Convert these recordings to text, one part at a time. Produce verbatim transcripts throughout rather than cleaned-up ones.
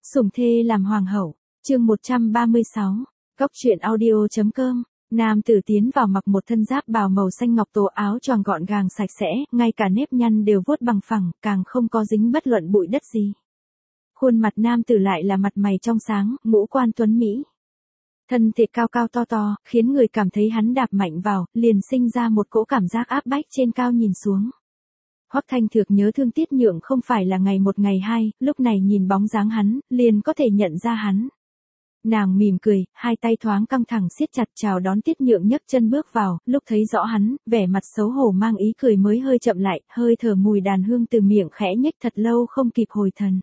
Sủng thê làm hoàng hậu, chương một trăm ba mươi sáu, Cóc truyện audio.com. Nam tử tiến vào mặc một thân giáp bào màu xanh ngọc, tố áo choàng gọn gàng sạch sẽ, ngay cả nếp nhăn đều vuốt bằng phẳng, càng không có dính bất luận bụi đất gì. Khuôn mặt nam tử lại là mặt mày trong sáng, ngũ quan tuấn mỹ. Thân thể cao cao to to, khiến người cảm thấy hắn đạp mạnh vào, liền sinh ra một cỗ cảm giác áp bách trên cao nhìn xuống. Hoắc Thanh Thược nhớ thương Tiết Nhượng không phải là ngày một ngày hai, lúc này nhìn bóng dáng hắn, liền có thể nhận ra hắn. Nàng mỉm cười, hai tay thoáng căng thẳng siết chặt chào đón Tiết Nhượng, nhấc chân bước vào, lúc thấy rõ hắn, vẻ mặt xấu hổ mang ý cười mới hơi chậm lại, hơi thở mùi đàn hương từ miệng khẽ nhếch, thật lâu không kịp hồi thần.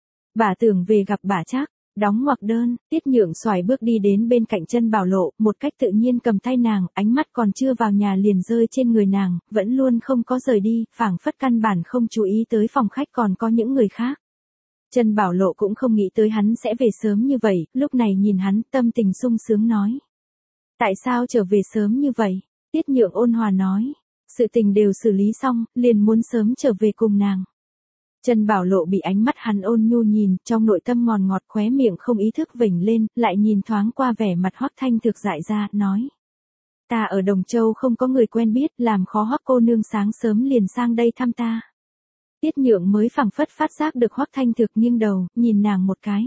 Bà tưởng về gặp bà Trác. Đóng ngoặc đơn, Tiết Nhượng xoài bước đi đến bên cạnh Chân Bảo Lộ, một cách tự nhiên cầm tay nàng, ánh mắt còn chưa vào nhà liền rơi trên người nàng, vẫn luôn không có rời đi, phảng phất căn bản không chú ý tới phòng khách còn có những người khác. Chân Bảo Lộ cũng không nghĩ tới hắn sẽ về sớm như vậy, lúc này nhìn hắn, tâm tình sung sướng nói. Tại sao trở về sớm như vậy? Tiết Nhượng ôn hòa nói. Sự tình đều xử lý xong, liền muốn sớm trở về cùng nàng. Chân Bảo Lộ bị ánh mắt hắn ôn nhu nhìn, trong nội tâm ngọt ngọt, khóe miệng không ý thức vểnh lên, lại nhìn thoáng qua vẻ mặt Hoắc Thanh Thược dại ra, nói. Ta ở Đồng Châu không có người quen biết, làm khó Hoắc cô nương sáng sớm liền sang đây thăm ta. Tiết Nhượng mới phảng phất phát giác được Hoắc Thanh Thược nghiêng đầu, nhìn nàng một cái.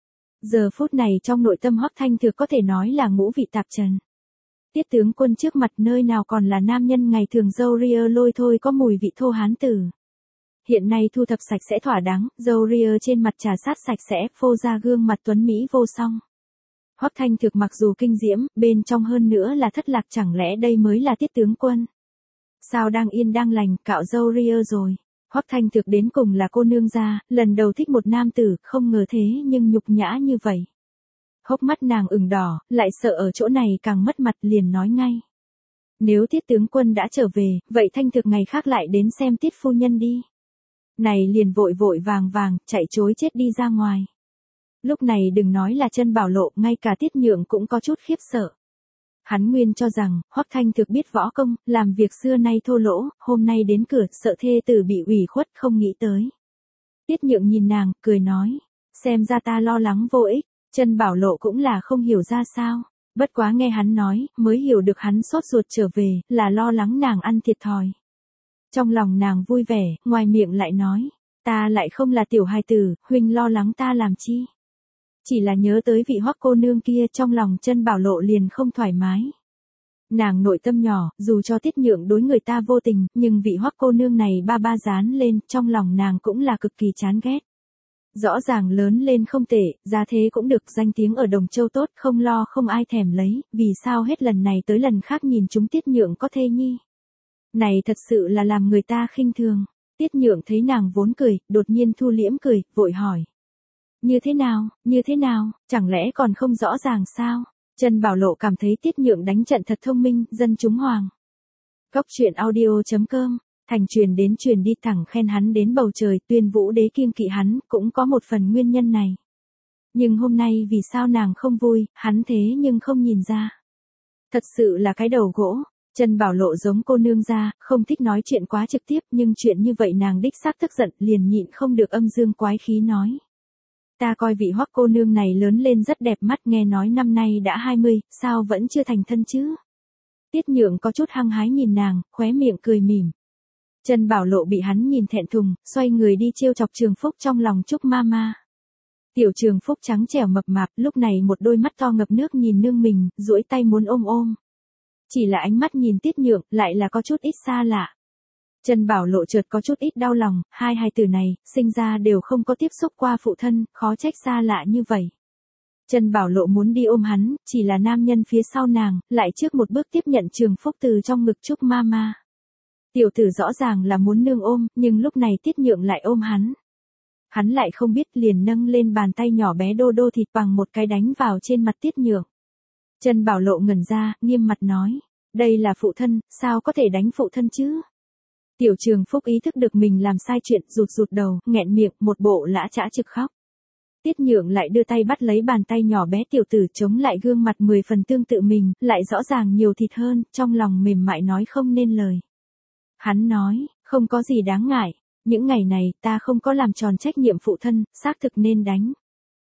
Giờ phút này trong nội tâm Hoắc Thanh Thược có thể nói là ngũ vị tạp trần. Tiết tướng quân trước mặt nơi nào còn là nam nhân ngày thường râu ria lôi thôi có mùi vị thô hán tử. Hiện nay thu thập sạch sẽ thỏa đáng, râu ria trên mặt trà sát sạch sẽ, phô ra gương mặt tuấn mỹ vô song. Hoắc Thanh Thược mặc dù kinh diễm, bên trong hơn nữa là thất lạc, chẳng lẽ đây mới là Tiết tướng quân? Sao đang yên đang lành, cạo râu ria rồi? Hoắc Thanh Thược đến cùng là cô nương gia, lần đầu thích một nam tử, không ngờ thế nhưng nhục nhã như vậy. Hốc mắt nàng ửng đỏ, lại sợ ở chỗ này càng mất mặt, liền nói ngay. Nếu Tiết tướng quân đã trở về, vậy Thanh Thược ngày khác lại đến xem Tiết phu nhân đi. Này liền vội vội vàng vàng, chạy chối chết đi ra ngoài. Lúc này đừng nói là Chân Bảo Lộ, ngay cả Tiết Nhượng cũng có chút khiếp sợ. Hắn nguyên cho rằng, Hoắc Thanh Thược biết võ công, làm việc xưa nay thô lỗ, hôm nay đến cửa, sợ thê tử bị ủy khuất, không nghĩ tới. Tiết Nhượng nhìn nàng, cười nói, xem ra ta lo lắng vô ích. Chân Bảo Lộ cũng là không hiểu ra sao, bất quá nghe hắn nói, mới hiểu được hắn sốt ruột trở về, là lo lắng nàng ăn thiệt thòi. Trong lòng nàng vui vẻ, ngoài miệng lại nói, ta lại không là tiểu hài tử, huynh lo lắng ta làm chi. Chỉ là nhớ tới vị Hoắc cô nương kia, trong lòng Chân Bảo Lộ liền không thoải mái. Nàng nội tâm nhỏ, dù cho Tiết Nhượng đối người ta vô tình, nhưng vị Hoắc cô nương này ba ba dán lên, trong lòng nàng cũng là cực kỳ chán ghét. Rõ ràng lớn lên không tệ, gia thế cũng được, danh tiếng ở Đồng Châu tốt, không lo không ai thèm lấy, vì sao hết lần này tới lần khác nhìn chúng Tiết Nhượng có thê nhi. Này thật sự là làm người ta khinh thường. Tiết Nhượng thấy nàng vốn cười, đột nhiên thu liễm cười, vội hỏi. Như thế nào, như thế nào, chẳng lẽ còn không rõ ràng sao? Chân Bảo Lộ cảm thấy Tiết Nhượng đánh trận thật thông minh, dân chúng hoàng. Cóc truyện audio.com, thành truyền đến truyền đi, thẳng khen hắn đến bầu trời, tuyên vũ đế kiêng kỵ hắn, cũng có một phần nguyên nhân này. Nhưng hôm nay vì sao nàng không vui, hắn thế nhưng không nhìn ra. Thật sự là cái đầu gỗ. Chân Bảo Lộ giống cô nương gia, không thích nói chuyện quá trực tiếp, nhưng chuyện như vậy nàng đích xác tức giận, liền nhịn không được âm dương quái khí nói. Ta coi vị Hoắc cô nương này lớn lên rất đẹp mắt, nghe nói năm nay đã hai mươi, sao vẫn chưa thành thân chứ? Tiết Nhượng có chút hăng hái nhìn nàng, khóe miệng cười mỉm. Chân Bảo Lộ bị hắn nhìn thẹn thùng, xoay người đi trêu chọc Trường Phúc trong lòng Trúc Mama. Tiểu Trường Phúc trắng trẻo mập mạp, lúc này một đôi mắt to ngập nước nhìn nương mình, duỗi tay muốn ôm ôm. Chỉ là ánh mắt nhìn Tiết Nhượng, lại là có chút ít xa lạ. Chân Bảo Lộ chợt có chút ít đau lòng, hai hài tử này, sinh ra đều không có tiếp xúc qua phụ thân, khó trách xa lạ như vậy. Chân Bảo Lộ muốn đi ôm hắn, chỉ là nam nhân phía sau nàng, lại trước một bước tiếp nhận Trường Phúc từ trong ngực Trúc Mama. Tiểu tử rõ ràng là muốn nương ôm, nhưng lúc này Tiết Nhượng lại ôm hắn. Hắn lại không biết, liền nâng lên bàn tay nhỏ bé đô đô thịt bằng một cái đánh vào trên mặt Tiết Nhượng. Chân Bảo Lộ ngẩn ra, nghiêm mặt nói, đây là phụ thân, sao có thể đánh phụ thân chứ? Tiểu Trường Phúc ý thức được mình làm sai chuyện, rụt rụt đầu, nghẹn miệng, một bộ lã chã trực khóc. Tiết Nhượng lại đưa tay bắt lấy bàn tay nhỏ bé tiểu tử, chống lại gương mặt mười phần tương tự mình, lại rõ ràng nhiều thịt hơn, trong lòng mềm mại nói không nên lời. Hắn nói, không có gì đáng ngại, những ngày này ta không có làm tròn trách nhiệm phụ thân, xác thực nên đánh.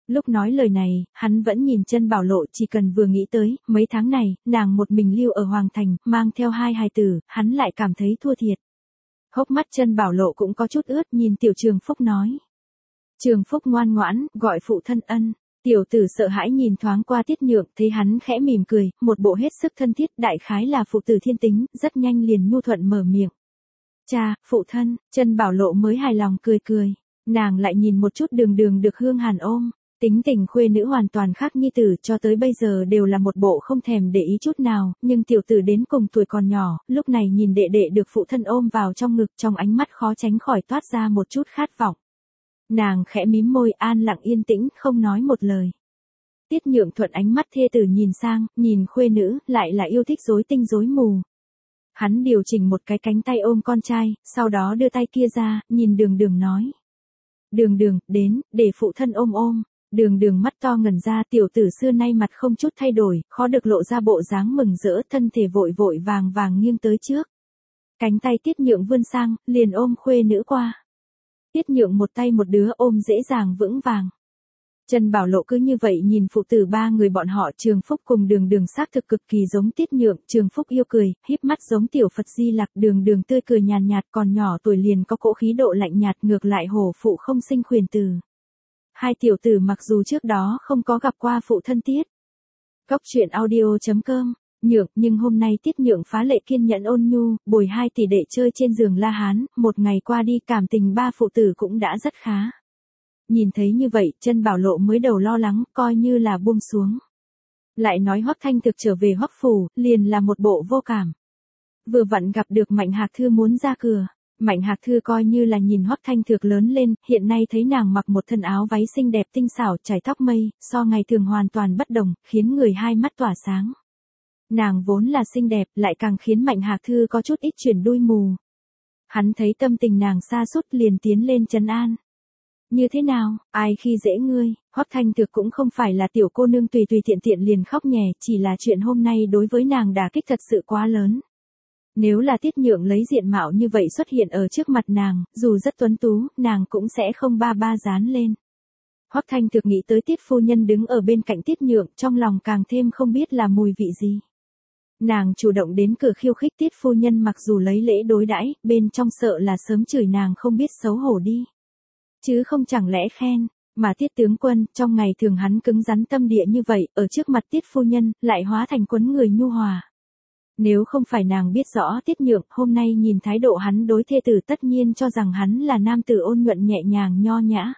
Lúc nói lời này, hắn vẫn nhìn chân Bảo Lộ, chỉ cần vừa nghĩ tới, mấy tháng này, nàng một mình lưu ở Hoàng Thành, mang theo hai hài tử, hắn lại cảm thấy thua thiệt. Hốc mắt chân Bảo Lộ cũng có chút ướt, nhìn Tiểu Trường Phúc nói. Trường Phúc ngoan ngoãn, gọi phụ thân ân. Tiểu tử sợ hãi nhìn thoáng qua Tiết Nhượng, thấy hắn khẽ mỉm cười, một bộ hết sức thân thiết, đại khái là phụ tử thiên tính, rất nhanh liền nhu thuận mở miệng. Cha, phụ thân, chân Bảo Lộ mới hài lòng cười cười. Nàng lại nhìn một chút Đường Đường được Hương Hàn ôm. Tính tình khuê nữ hoàn toàn khác nhi tử, cho tới bây giờ đều là một bộ không thèm để ý chút nào, nhưng tiểu tử đến cùng tuổi còn nhỏ, lúc này nhìn đệ đệ được phụ thân ôm vào trong ngực, trong ánh mắt khó tránh khỏi toát ra một chút khát vọng. Nàng khẽ mím môi, an lặng yên tĩnh, không nói một lời. Tiết Nhượng thuận ánh mắt thê tử nhìn sang, nhìn khuê nữ, lại là yêu thích rối tinh rối mù. Hắn điều chỉnh một cái cánh tay ôm con trai, sau đó đưa tay kia ra, nhìn Đường Đường nói. Đường Đường, đến, để phụ thân ôm ôm. Đường Đường mắt to ngẩn ra, tiểu tử xưa nay mặt không chút thay đổi, khó được lộ ra bộ dáng mừng rỡ, thân thể vội vội vàng vàng nghiêng tới trước. Cánh tay Tiết Nhượng vươn sang, liền ôm khuê nữ qua. Tiết Nhượng một tay một đứa ôm dễ dàng vững vàng. Trần Bảo Lộ cứ như vậy nhìn phụ tử ba người bọn họ, Trường Phúc cùng Đường Đường xác thực cực kỳ giống Tiết Nhượng, Trường Phúc yêu cười, híp mắt giống tiểu Phật Di Lặc, Đường Đường tươi cười nhàn nhạt, còn nhỏ tuổi liền có cỗ khí độ lạnh nhạt, ngược lại hổ phụ không sinh khuyển tử. Hai tiểu tử mặc dù trước đó không có gặp qua phụ thân Tiết. Góc truyện audio chấm com, Nhượng, nhưng hôm nay Tiết Nhượng phá lệ kiên nhẫn ôn nhu, bồi hai tỷ đệ chơi trên giường La Hán, một ngày qua đi cảm tình ba phụ tử cũng đã rất khá. Nhìn thấy như vậy, chân Bảo Lộ mới đầu lo lắng, coi như là buông xuống. Lại nói Hoắc Thanh Thực trở về Hoắc phủ, liền là một bộ vô cảm. Vừa vặn gặp được Mạnh Hạc Thư muốn ra cửa. Mạnh Hạc Thư coi như là nhìn Hoắc Thanh Thực lớn lên, hiện nay thấy nàng mặc một thân áo váy xinh đẹp tinh xảo, chải tóc mây, so ngày thường hoàn toàn bất đồng, khiến người hai mắt tỏa sáng. Nàng vốn là xinh đẹp, lại càng khiến Mạnh Hạc Thư có chút ít chuyển đuôi mù. Hắn thấy tâm tình nàng sa sút liền tiến lên trấn an. Như thế nào, ai khi dễ ngươi? Hoắc Thanh Thực cũng không phải là tiểu cô nương tùy tùy tiện tiện liền khóc nhè, chỉ là chuyện hôm nay đối với nàng đả kích thật sự quá lớn. Nếu là Tiết Nhượng lấy diện mạo như vậy xuất hiện ở trước mặt nàng, dù rất tuấn tú, nàng cũng sẽ không ba ba dán lên. Hoắc Thanh Thực nghĩ tới Tiết phu nhân đứng ở bên cạnh Tiết Nhượng, trong lòng càng thêm không biết là mùi vị gì. Nàng chủ động đến cửa khiêu khích Tiết phu nhân, mặc dù lấy lễ đối đãi, bên trong sợ là sớm chửi nàng không biết xấu hổ đi. Chứ không chẳng lẽ khen, mà Tiết tướng quân, trong ngày thường hắn cứng rắn tâm địa như vậy, ở trước mặt Tiết phu nhân, lại hóa thành quấn người nhu hòa. Nếu không phải nàng biết rõ Tiết Nhượng, hôm nay nhìn thái độ hắn đối thê tử tất nhiên cho rằng hắn là nam tử ôn nhuận nhẹ nhàng nho nhã.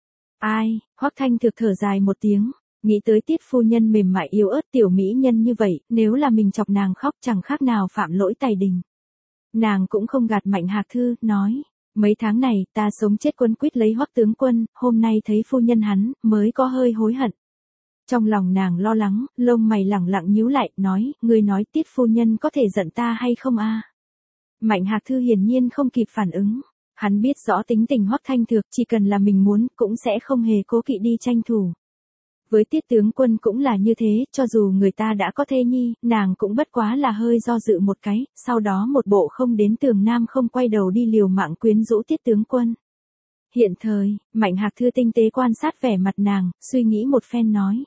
Ai, Hoắc Thanh Thực thở dài một tiếng, nghĩ tới Tiết phu nhân mềm mại yếu ớt tiểu mỹ nhân như vậy, nếu là mình chọc nàng khóc chẳng khác nào phạm lỗi tày đình. Nàng cũng không gạt Mạnh Hạc Thư, nói, mấy tháng này ta sống chết quấn quýt lấy Hoắc tướng quân, hôm nay thấy phu nhân hắn, mới có hơi hối hận. Trong lòng nàng lo lắng, lông mày lẳng lặng nhíu lại, nói, ngươi nói Tiết phu nhân có thể giận ta hay không a? Mạnh Hạc Thư hiển nhiên không kịp phản ứng. Hắn biết rõ tính tình Hoắc Thanh Thực, chỉ cần là mình muốn, cũng sẽ không hề cố kỵ đi tranh thủ. Với Tiết tướng quân cũng là như thế, cho dù người ta đã có thê nhi, nàng cũng bất quá là hơi do dự một cái, sau đó một bộ không đến tường nam không quay đầu đi liều mạng quyến rũ Tiết tướng quân. Hiện thời, Mạnh Hạc Thư tinh tế quan sát vẻ mặt nàng, suy nghĩ một phen nói.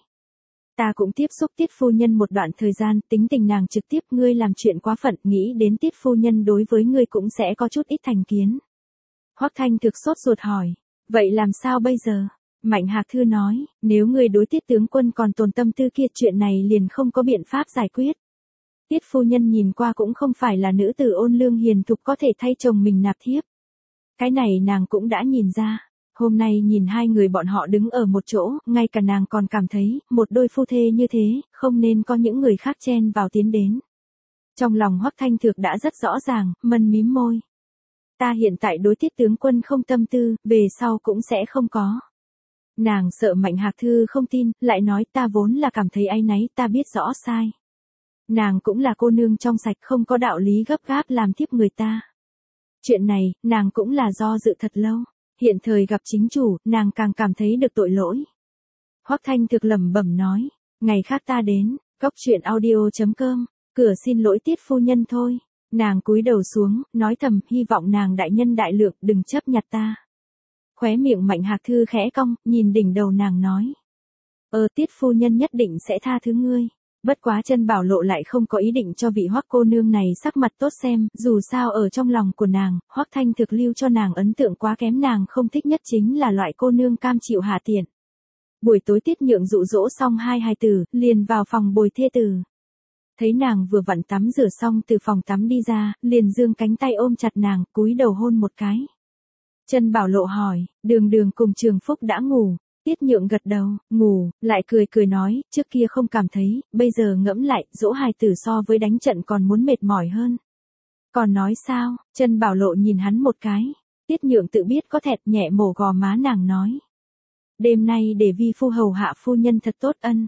Ta cũng tiếp xúc Tiết phu nhân một đoạn thời gian, tính tình nàng trực tiếp, ngươi làm chuyện quá phận, nghĩ đến Tiết phu nhân đối với ngươi cũng sẽ có chút ít thành kiến. Hoắc Thanh Thực sốt ruột hỏi, vậy làm sao bây giờ? Mạnh Hạc Thư nói, nếu ngươi đối Tiết tướng quân còn tồn tâm tư kia, chuyện này liền không có biện pháp giải quyết. Tiết phu nhân nhìn qua cũng không phải là nữ tử ôn lương hiền thục có thể thay chồng mình nạp thiếp. Cái này nàng cũng đã nhìn ra. Hôm nay nhìn hai người bọn họ đứng ở một chỗ, ngay cả nàng còn cảm thấy, một đôi phu thê như thế, không nên có những người khác chen vào tiến đến. Trong lòng Hoắc Thanh Thực đã rất rõ ràng, mân mím môi. Ta hiện tại đối Tiết tướng quân không tâm tư, về sau cũng sẽ không có. Nàng sợ Mạnh Hạc Thư không tin, lại nói ta vốn là cảm thấy áy náy, ta biết rõ sai. Nàng cũng là cô nương trong sạch, không có đạo lý gấp gáp làm thiếp người ta. Chuyện này, nàng cũng là do dự thật lâu. Hiện thời gặp chính chủ, nàng càng cảm thấy được tội lỗi. Hoắc Thanh Thực lẩm bẩm nói, ngày khác ta đến, góc truyện audio chấm com, cửa xin lỗi Tiết phu nhân thôi. Nàng cúi đầu xuống, nói thầm, hy vọng nàng đại nhân đại lượng, đừng chấp nhặt ta. Khóe miệng Mạnh Hạc Thư khẽ cong, nhìn đỉnh đầu nàng nói, Ờ Tiết phu nhân nhất định sẽ tha thứ ngươi. Bất quá Chân Bảo Lộ lại không có ý định cho vị Hoắc cô nương này sắc mặt tốt xem, dù sao ở trong lòng của nàng, Hoắc Thanh Thực lưu cho nàng ấn tượng quá kém, nàng không thích nhất chính là loại cô nương cam chịu hạ tiện. Buổi tối Tiết Nhượng dụ dỗ xong hai hài tử, liền vào phòng bồi thê tử. Thấy nàng vừa vặn tắm rửa xong từ phòng tắm đi ra, liền giương cánh tay ôm chặt nàng, cúi đầu hôn một cái. Chân Bảo Lộ hỏi, Đường Đường cùng Trường Phúc đã ngủ? Tiết Nhượng gật đầu, ngủ, lại cười cười nói, trước kia không cảm thấy, bây giờ ngẫm lại, dỗ hài tử so với đánh trận còn muốn mệt mỏi hơn. Còn nói sao? Chân Bảo Lộ nhìn hắn một cái. Tiết Nhượng tự biết có thẹt, nhẹ mổ gò má nàng nói. Đêm nay để vi phu hầu hạ phu nhân thật tốt ân.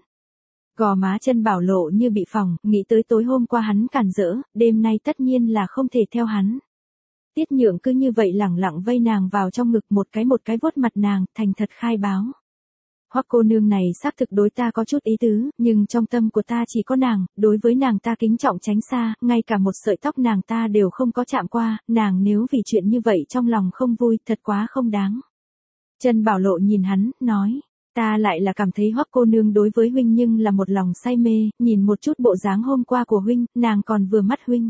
Gò má Chân Bảo Lộ như bị phỏng, nghĩ tới tối hôm qua hắn cản rỡ, đêm nay tất nhiên là không thể theo hắn. Tiết Nhượng cứ như vậy lẳng lặng vây nàng vào trong ngực, một cái một cái vuốt mặt nàng, thành thật khai báo. Hoắc cô nương này xác thực đối ta có chút ý tứ, nhưng trong tâm của ta chỉ có nàng, đối với nàng ta kính trọng tránh xa, ngay cả một sợi tóc nàng ta đều không có chạm qua, nàng nếu vì chuyện như vậy trong lòng không vui, thật quá không đáng. Chân Bảo Lộ nhìn hắn, nói, ta lại là cảm thấy Hoắc cô nương đối với huynh nhưng là một lòng say mê, nhìn một chút bộ dáng hôm qua của huynh, nàng còn vừa mắt huynh.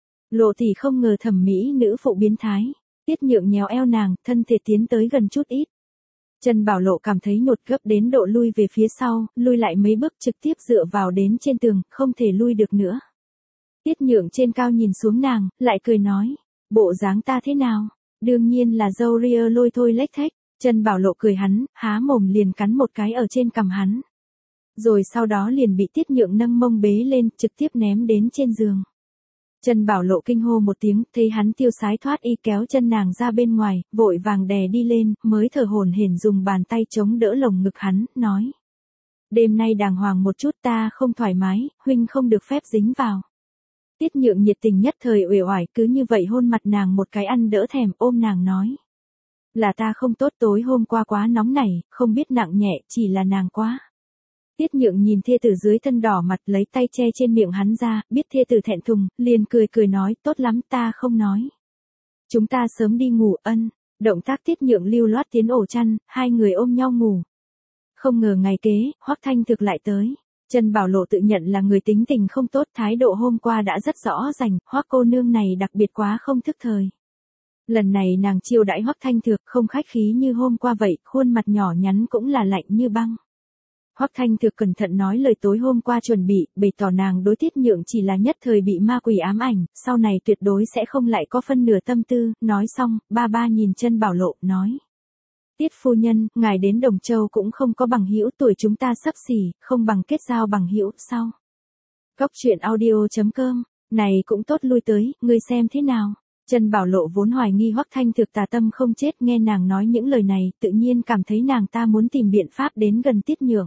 Lộ tỷ không ngờ thẩm mỹ nữ phụ biến thái. Tiết Nhượng nhéo eo nàng, thân thể tiến tới gần chút ít. Chân Bảo Lộ cảm thấy nhột gấp đến độ lui về phía sau, lui lại mấy bước trực tiếp dựa vào đến trên tường, không thể lui được nữa. Tiết Nhượng trên cao nhìn xuống nàng, lại cười nói, bộ dáng ta thế nào? Đương nhiên là dâu ria lôi thôi lếch thếch. Chân Bảo Lộ cười hắn, há mồm liền cắn một cái ở trên cằm hắn. Rồi sau đó liền bị Tiết Nhượng nâng mông bế lên, trực tiếp ném đến trên giường. Chân Bảo Lộ kinh hô một tiếng, thấy hắn tiêu sái thoát y kéo chân nàng ra bên ngoài, vội vàng đè đi lên, mới thở hổn hển dùng bàn tay chống đỡ lồng ngực hắn, nói. Đêm nay đàng hoàng một chút, ta không thoải mái, huynh không được phép dính vào. Tiết Nhượng nhiệt tình nhất thời uể oải, cứ như vậy hôn mặt nàng một cái ăn đỡ thèm, ôm nàng nói. Là ta không tốt, tối hôm qua quá nóng nảy, không biết nặng nhẹ, chỉ là nàng quá. Tiết Nhượng nhìn thê tử dưới thân đỏ mặt, lấy tay che trên miệng hắn ra, biết thê tử thẹn thùng, liền cười cười nói, tốt lắm, ta không nói. Chúng ta sớm đi ngủ ân. Động tác Tiết Nhượng lưu loát tiến ổ chăn, hai người ôm nhau ngủ. Không ngờ ngày kế, Hoắc Thanh Thực lại tới. Chân Bảo Lộ tự nhận là người tính tình không tốt, thái độ hôm qua đã rất rõ rành, Hoắc cô nương này đặc biệt quá không thức thời. Lần này nàng chiêu đãi Hoắc Thanh Thực không khách khí như hôm qua vậy, khuôn mặt nhỏ nhắn cũng là lạnh như băng. Hoắc Thanh Thực cẩn thận nói lời tối hôm qua chuẩn bị, bày tỏ nàng đối Tiết Nhượng chỉ là nhất thời bị ma quỷ ám ảnh, sau này tuyệt đối sẽ không lại có phân nửa tâm tư, nói xong, ba ba nhìn Chân Bảo Lộ, nói. Tiết phu nhân, ngài đến Đồng Châu cũng không có bằng hữu, tuổi chúng ta sắp xỉ, không bằng kết giao bằng hữu, sao? Góc truyện audio chấm com, này cũng tốt lui tới, ngươi xem thế nào? Chân Bảo Lộ vốn hoài nghi Hoắc Thanh Thực tà tâm không chết, nghe nàng nói những lời này, tự nhiên cảm thấy nàng ta muốn tìm biện pháp đến gần Tiết Nhượng.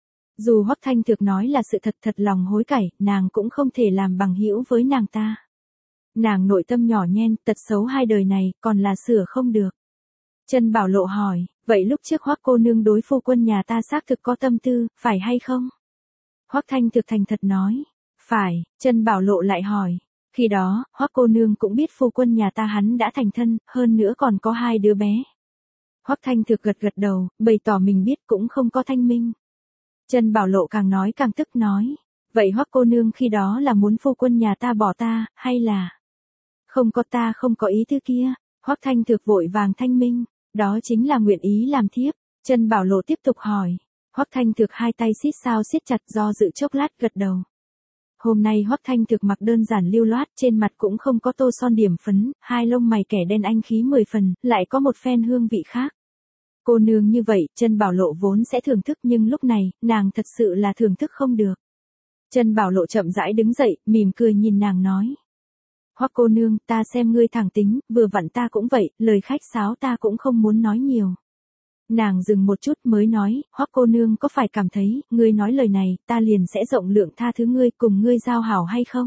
Dù Hoắc Thanh Thực nói là sự thật, thật lòng hối cải, nàng cũng không thể làm bằng hữu với nàng ta. Nàng nội tâm nhỏ nhen, tật xấu hai đời này, còn là sửa không được. Chân Bảo Lộ hỏi, vậy lúc trước Hoắc cô nương đối phu quân nhà ta xác thực có tâm tư, phải hay không? Hoắc Thanh Thực thành thật nói, phải. Chân Bảo Lộ lại hỏi, khi đó, Hoắc cô nương cũng biết phu quân nhà ta hắn đã thành thân, hơn nữa còn có hai đứa bé. Hoắc Thanh Thực gật gật đầu, bày tỏ mình biết cũng không có thanh minh. Chân Bảo Lộ càng nói càng tức nói, vậy Hoắc cô nương khi đó là muốn phu quân nhà ta bỏ ta, hay là? Không có, ta không có ý thứ kia. Hoắc Thanh Thực vội vàng thanh minh, đó chính là nguyện ý làm thiếp. Chân Bảo Lộ tiếp tục hỏi, Hoắc Thanh Thực hai tay siết sao siết chặt, do dự chốc lát gật đầu. Hôm nay Hoắc Thanh Thực mặc đơn giản lưu loát, trên mặt cũng không có tô son điểm phấn, hai lông mày kẻ đen anh khí mười phần, lại có một phen hương vị khác. Cô nương như vậy, Chân Bảo Lộ vốn sẽ thưởng thức, nhưng lúc này, nàng thật sự là thưởng thức không được. Chân Bảo Lộ chậm rãi đứng dậy, mỉm cười nhìn nàng nói. Hoắc cô nương, ta xem ngươi thẳng tính, vừa vặn ta cũng vậy, lời khách sáo ta cũng không muốn nói nhiều. Nàng dừng một chút mới nói, Hoắc cô nương có phải cảm thấy, ngươi nói lời này, ta liền sẽ rộng lượng tha thứ ngươi, cùng ngươi giao hảo hay không?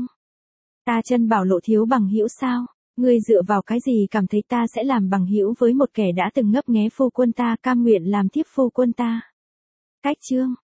Ta Chân Bảo Lộ thiếu bằng hữu sao? Ngươi dựa vào cái gì cảm thấy ta sẽ làm bằng hữu với một kẻ đã từng ngấp nghé phu quân ta, cam nguyện làm thiếp phu quân ta? Cách chương